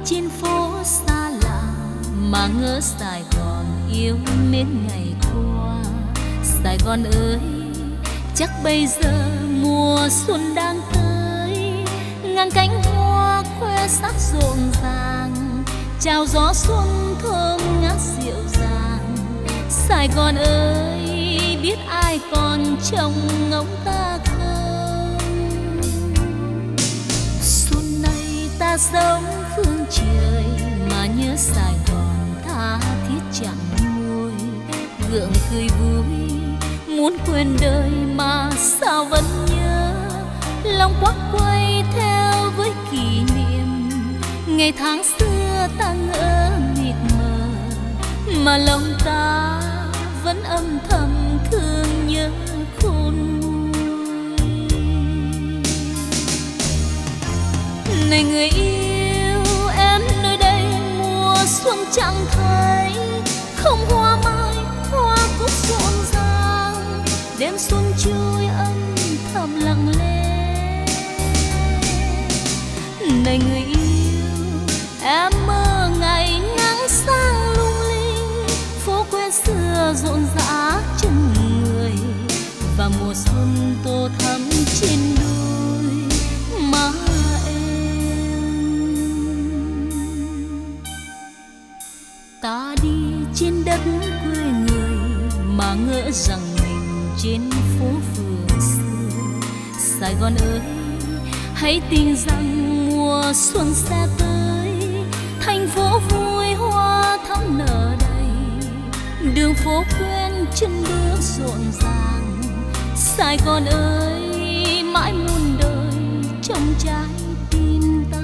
trên phố xa lạ mà ngỡ Sài Gòn yêu mến ngày qua. Sài Gòn ơi, chắc bây giờ mùa xuân đang tới, ngàn cánh hoa khoe sắc rộn ràng, chào gió xuân thơm ngát dịu dàng. Sài Gòn ơi, biết ai còn trông ngóng ta không? Xuân này ta sống phương trời mà nhớ Sài Gòn tha thiết chẳng nguôi, gượng cười vui muốn quên đời mà sao vẫn nhớ. Lòng quắc quay theo với kỷ niệm ngày tháng xưa ta ngỡ mịt mờ, mà lòng ta vẫn âm thầm thương nhớ khôn nguôi. Này người yêu, em nơi đây mùa xuân chẳng thấy, không hoa mai hoa cúc rộn ràng, đêm xuân trôi âm thầm lặng lẽ. Này người yêu, em mơ ngày nắng sang lung linh, phố quê xưa rộn rã chân người, và mùa xuân tô thắm trên đôi má em. Ta đi trên đất quê người mà ngỡ rằng mình trên phố phường xưa. Sài Gòn ơi, hãy tin rằng mùa xuân sẽ tới, thành phố vui hoa thắm nở đầy, đường phố quen chân bước rộn ràng. Sài Gòn ơi, mãi muôn đời trong trái tim ta.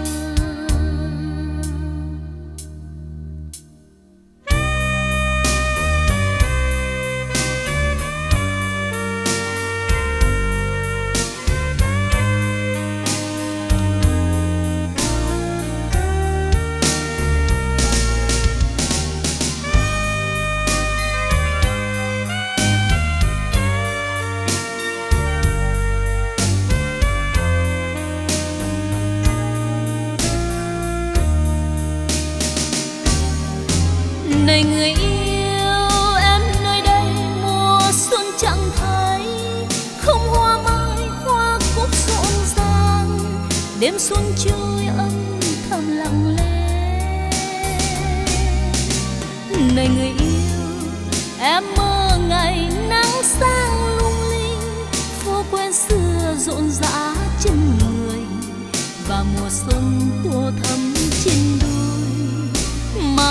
Này người yêu, em nơi đây mùa xuân chẳng thấy, không hoa mai hoa cúc rộn ràng, đêm xuân trôi âm thầm lặng lẽ. Này người yêu, em mơ ngày nắng sang lung linh, phố quen xưa rộn rã chân người, và mùa xuân tô thắm trên đôi má.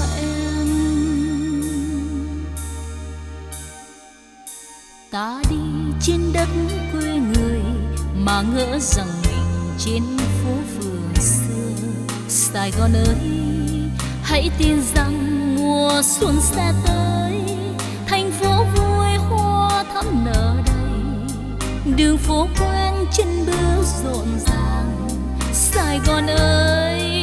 Ta đi trên đất quê người mà ngỡ rằng mình trên phố phường xưa. Sài Gòn ơi, hãy tin rằng mùa xuân sẽ tới, thành phố vui hoa thắm nở đầy, đường phố quen chân bước rộn ràng. Sài Gòn ơi,